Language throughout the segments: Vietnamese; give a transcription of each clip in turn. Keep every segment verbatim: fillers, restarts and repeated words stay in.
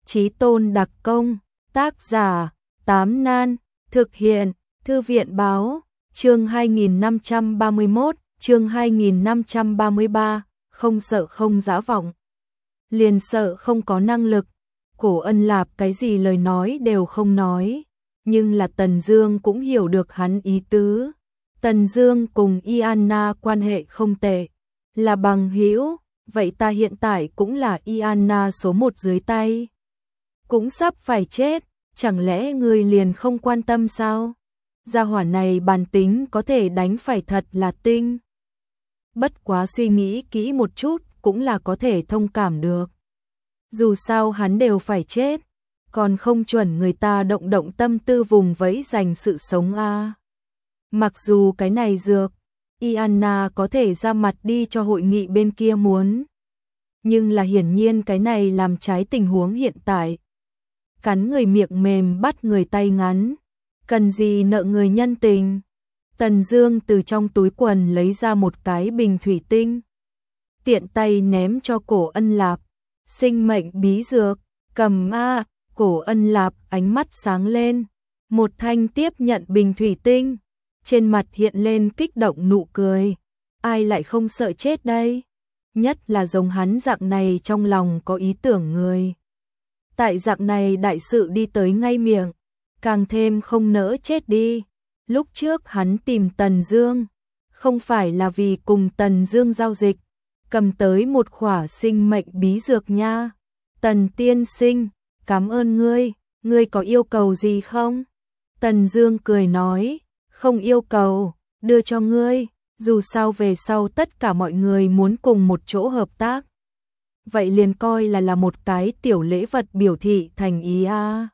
Chí tôn đặc công, tác giả, Tám Nan, thực hiện, Thư viện báo, chương hai nghìn năm trăm ba mươi mốt, chương hai nghìn năm trăm ba mươi ba, không sợ không dã vọng. Liền sợ không có năng lực, Cổ Ân Lạp cái gì lời nói đều không nói, nhưng là Tần Dương cũng hiểu được hắn ý tứ. Tần Dương cùng Ianna quan hệ không tệ, là bằng hữu, vậy ta hiện tại cũng là Ianna số một dưới tay. Cũng sắp phải chết, chẳng lẽ ngươi liền không quan tâm sao? Gia hỏa này bản tính có thể đánh phải thật là tinh. Bất quá suy nghĩ kỹ một chút cũng là có thể thông cảm được. Dù sao hắn đều phải chết, còn không chuẩn người ta động động tâm tư vùng vẫy giành sự sống a. À. Mặc dù cái này dược, Ianna có thể ra mặt đi cho hội nghị bên kia muốn. Nhưng là hiển nhiên cái này làm trái tình huống hiện tại. Cắn người miệng mềm bắt người tay ngắn, cần gì nợ người nhân tình. Tần Dương từ trong túi quần lấy ra một cái bình thủy tinh, tiện tay ném cho Cổ Ân Lạp. Sinh mệnh bí dược, cầm a. Cổ Ân Lạp ánh mắt sáng lên, một thanh tiếp nhận bình thủy tinh, trên mặt hiện lên kích động nụ cười. Ai lại không sợ chết đây? Nhất là giống hắn dạng này trong lòng có ý tưởng người. Tại dạng này đại sự đi tới ngay miệng, càng thêm không nỡ chết đi. Lúc trước hắn tìm Tần Dương, không phải là vì cùng Tần Dương giao dịch, cầm tới một khỏa sinh mệnh bí dược nha. Tần tiên sinh, cảm ơn ngươi, ngươi có yêu cầu gì không? Tần Dương cười nói, không yêu cầu, đưa cho ngươi, dù sao về sau tất cả mọi người muốn cùng một chỗ hợp tác. Vậy liền coi là là một cái tiểu lễ vật biểu thị thành ý a. À.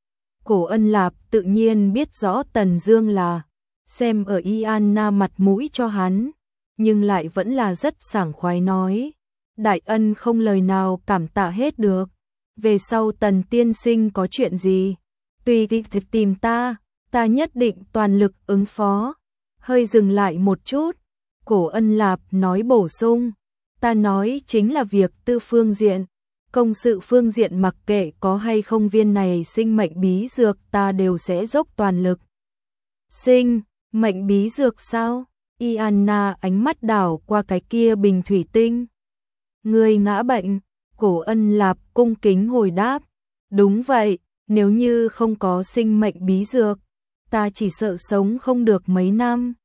Cổ Ân Lạp tự nhiên biết rõ Tần Dương là xem ở Ianna mặt mũi cho hắn, nhưng lại vẫn là rất sảng khoái nói, đại ân không lời nào cảm tạ hết được. Về sau Tần tiên sinh có chuyện gì, tùy thích tìm ta, ta nhất định toàn lực ứng phó. Hơi dừng lại một chút, Cổ Ân Lạp nói bổ sung, ta nói chính là việc tư phương diện, công sự phương diện mặc kệ có hay không viên này sinh mệnh bí dược ta đều sẽ dốc toàn lực. Sinh mệnh bí dược sao? Ianna ánh mắt đảo qua cái kia bình thủy tinh. Ngươi ngã bệnh? Cổ Ân Lạp cung kính hồi đáp. Đúng vậy, nếu như không có sinh mệnh bí dược, ta chỉ sợ sống không được mấy năm.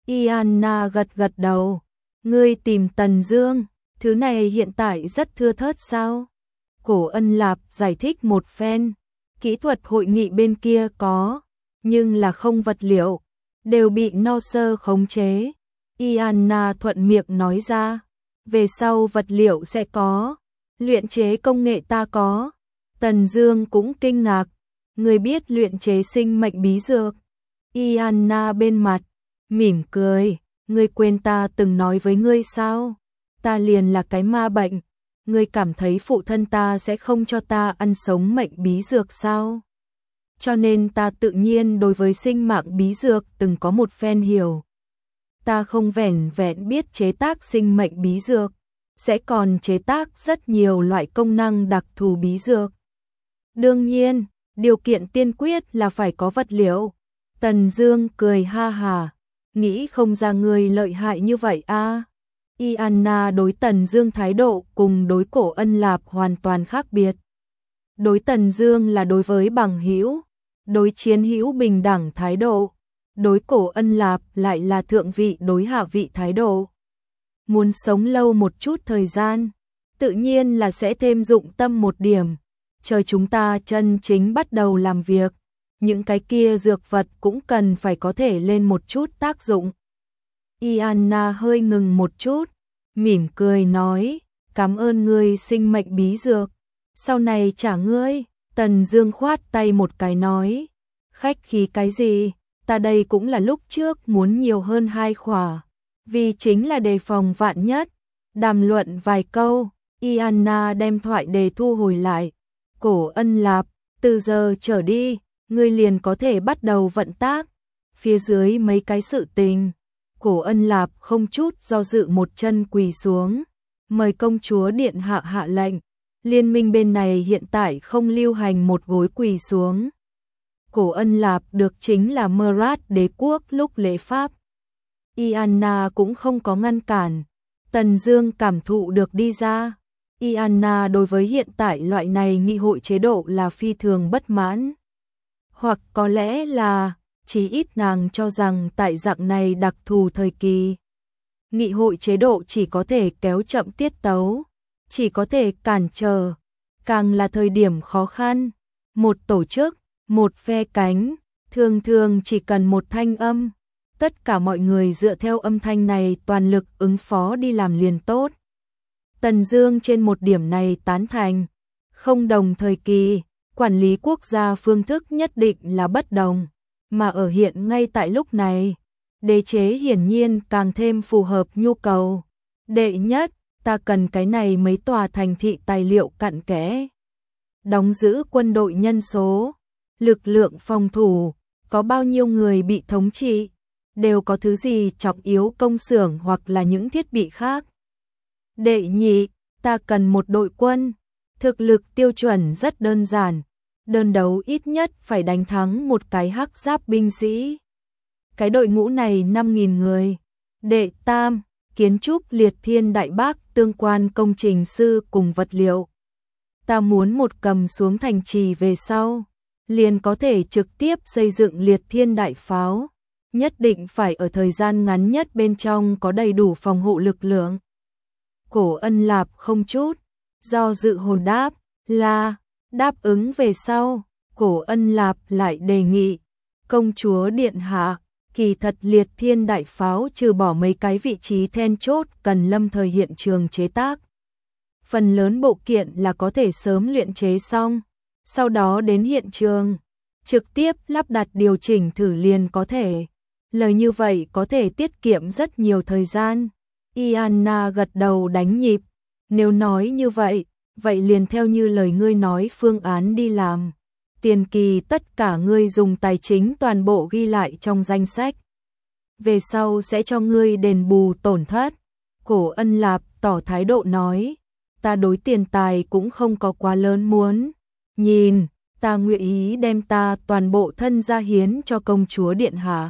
Ianna gật gật đầu. Ngươi tìm Tần Dương, thứ này hiện tại rất thưa thớt sao? Cổ Ân Lạp giải thích một phen. Kỹ thuật hội nghị bên kia có, nhưng là không vật liệu, đều bị no sơ khống chế. Ianna thuận miệng nói ra, về sau vật liệu sẽ có, luyện chế công nghệ ta có. Tần Dương cũng kinh ngạc, người biết luyện chế sinh mệnh bí dược? Ianna bên mặt mỉm cười, ngươi quên ta từng nói với ngươi sao? Ta liền là cái ma bệnh, ngươi cảm thấy phụ thân ta sẽ không cho ta ăn sống mệnh bí dược sao? Cho nên ta tự nhiên đối với sinh mạng bí dược từng có một phen hiểu. Ta không vẻn vẹn biết chế tác sinh mệnh bí dược, sẽ còn chế tác rất nhiều loại công năng đặc thù bí dược. Đương nhiên, điều kiện tiên quyết là phải có vật liệu. Tần Dương cười ha hà, nghĩ không ra người lợi hại như vậy a. À. Ianna đối Tần Dương thái độ cùng đối Cổ Ân Lạp hoàn toàn khác biệt. Đối Tần Dương là đối với bằng hữu, đối chiến hữu bình đẳng thái độ, đối Cổ Ân Lạp lại là thượng vị đối hạ vị thái độ. Muốn sống lâu một chút thời gian, tự nhiên là sẽ thêm dụng tâm một điểm, chờ chúng ta chân chính bắt đầu làm việc, những cái kia dược vật cũng cần phải có thể lên một chút tác dụng. Ianna hơi ngừng một chút, mỉm cười nói, cảm ơn ngươi sinh mệnh bí dược, sau này trả ngươi. Tần Dương khoát tay một cái nói, khách khí cái gì, ta đây cũng là lúc trước muốn nhiều hơn hai khỏa, vì chính là đề phòng vạn nhất. Đàm luận vài câu, Ianna đem thoại đề thu hồi lại. Cổ Ân Lạp, từ giờ trở đi, ngươi liền có thể bắt đầu vận tác. Phía dưới mấy cái sự tình, Cổ Ân Lạp không chút do dự một chân quỳ xuống, mời công chúa điện hạ hạ lệnh. Liên minh bên này hiện tại không lưu hành một gối quỳ xuống. Cổ Ân Lạp được chính là Mrat đế quốc lúc lễ pháp. Ianna cũng không có ngăn cản. Tần Dương cảm thụ được đi ra. Ianna đối với hiện tại loại này nghị hội chế độ là phi thường bất mãn. Hoặc có lẽ là, chí ít nàng cho rằng tại dạng này đặc thù thời kỳ, nghị hội chế độ chỉ có thể kéo chậm tiết tấu, chỉ có thể cản trở, càng là thời điểm khó khăn. Một tổ chức, một phe cánh, thường thường chỉ cần một thanh âm. Tất cả mọi người dựa theo âm thanh này toàn lực ứng phó đi làm liền tốt. Tần Dương trên một điểm này tán thành. Không đồng thời kỳ, quản lý quốc gia phương thức nhất định là bất đồng. Mà ở hiện ngay tại lúc này, đế chế hiển nhiên càng thêm phù hợp nhu cầu. Đệ nhất, ta cần cái này mấy tòa thành thị tài liệu cặn kẽ. Đóng giữ quân đội nhân số, lực lượng phòng thủ, có bao nhiêu người bị thống trị, đều có thứ gì trọng yếu công xưởng hoặc là những thiết bị khác. Đệ nhị, ta cần một đội quân, thực lực tiêu chuẩn rất đơn giản, đơn đấu ít nhất phải đánh thắng một cái hắc giáp binh sĩ. Cái đội ngũ này năm nghìn người. Đệ tam, kiến trúc liệt thiên đại bác tương quan công trình sư cùng vật liệu. Ta muốn một cầm xuống thành trì về sau, liền có thể trực tiếp xây dựng liệt thiên đại pháo. Nhất định phải ở thời gian ngắn nhất bên trong có đầy đủ phòng hộ lực lượng. Cổ Ân Lạp không chút do dự hồn đáp là đáp ứng về sau. Cổ Ân Lạp lại đề nghị, công chúa điện hạ, kỳ thật liệt thiên đại pháo trừ bỏ mấy cái vị trí then chốt cần lâm thời hiện trường chế tác. Phần lớn bộ kiện là có thể sớm luyện chế xong, sau đó đến hiện trường, trực tiếp lắp đặt điều chỉnh thử liền có thể. Lời như vậy có thể tiết kiệm rất nhiều thời gian. Ianna gật đầu đánh nhịp. Nếu nói như vậy, vậy liền theo như lời ngươi nói phương án đi làm. Tiền kỳ tất cả ngươi dùng tài chính toàn bộ ghi lại trong danh sách. Về sau sẽ cho ngươi đền bù tổn thất. Cổ Ân Lạp tỏ thái độ nói, ta đối tiền tài cũng không có quá lớn muốn. Nhìn, ta nguyện ý đem ta toàn bộ thân gia hiến cho công chúa điện hạ.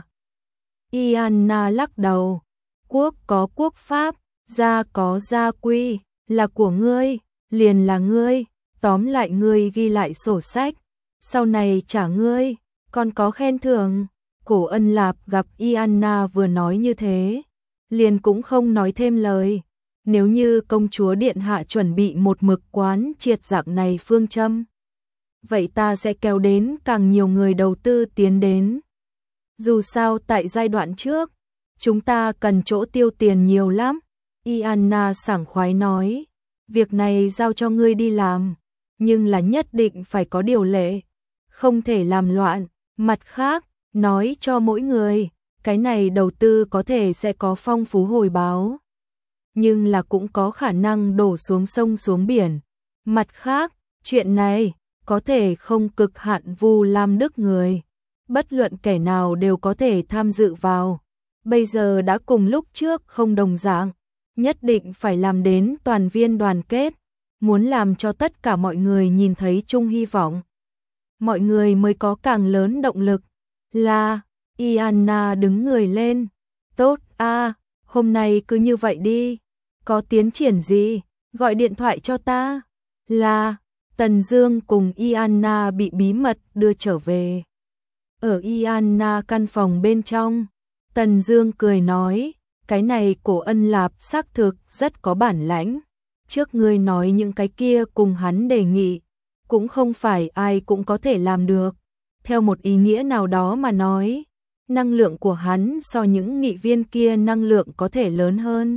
Ianna lắc đầu, quốc có quốc pháp, gia có gia quy, là của ngươi, liền là ngươi, tóm lại ngươi ghi lại sổ sách, sau này trả ngươi, còn có khen thưởng. Cổ Ân Lạp gặp Ianna vừa nói như thế, liền cũng không nói thêm lời. Nếu như công chúa điện hạ chuẩn bị một mực quán triệt dạng này phương châm, vậy ta sẽ kéo đến càng nhiều người đầu tư tiến đến. Dù sao tại giai đoạn trước, chúng ta cần chỗ tiêu tiền nhiều lắm. Ianna sảng khoái nói, việc này giao cho ngươi đi làm, nhưng là nhất định phải có điều lệ, không thể làm loạn. Mặt khác, nói cho mỗi người, cái này đầu tư có thể sẽ có phong phú hồi báo, nhưng là cũng có khả năng đổ xuống sông xuống biển. Mặt khác, chuyện này có thể không cực hạn Vu Lam Đức người, bất luận kẻ nào đều có thể tham dự vào. Bây giờ đã cùng lúc trước không đồng dạng, nhất định phải làm đến toàn viên đoàn kết, muốn làm cho tất cả mọi người nhìn thấy chung hy vọng. Mọi người mới có càng lớn động lực. Là, Ianna đứng người lên. Tốt a, hôm nay cứ như vậy đi. Có tiến triển gì, gọi điện thoại cho ta. Là, Tần Dương cùng Ianna bị bí mật đưa trở về. Ở Ianna căn phòng bên trong, Tần Dương cười nói, cái này Cổ Ân Lạp xác thực rất có bản lãnh. Trước ngươi nói những cái kia cùng hắn đề nghị, cũng không phải ai cũng có thể làm được. Theo một ý nghĩa nào đó mà nói, năng lượng của hắn so những nghị viên kia năng lượng có thể lớn hơn.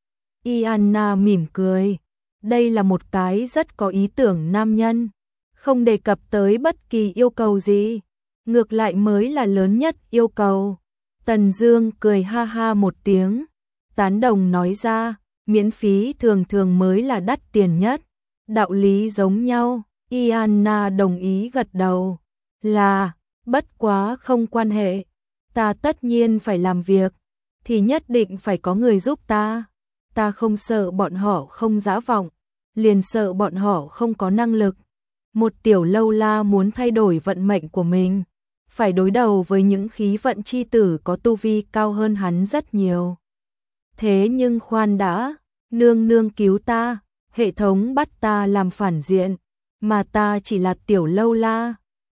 Ianna mỉm cười, đây là một cái rất có ý tưởng nam nhân, không đề cập tới bất kỳ yêu cầu gì, ngược lại mới là lớn nhất yêu cầu. Tần Dương cười ha ha một tiếng, tán đồng nói ra, miễn phí thường thường mới là đắt tiền nhất, đạo lý giống nhau. Ianna đồng ý gật đầu, là, bất quá không quan hệ, ta tất nhiên phải làm việc, thì nhất định phải có người giúp ta, ta không sợ bọn họ không dã vọng, liền sợ bọn họ không có năng lực. Một tiểu lâu la muốn thay đổi vận mệnh của mình, phải đối đầu với những khí vận chi tử có tu vi cao hơn hắn rất nhiều. Thế nhưng khoan đã, nương nương cứu ta, hệ thống bắt ta làm phản diện, mà ta chỉ là tiểu lâu la,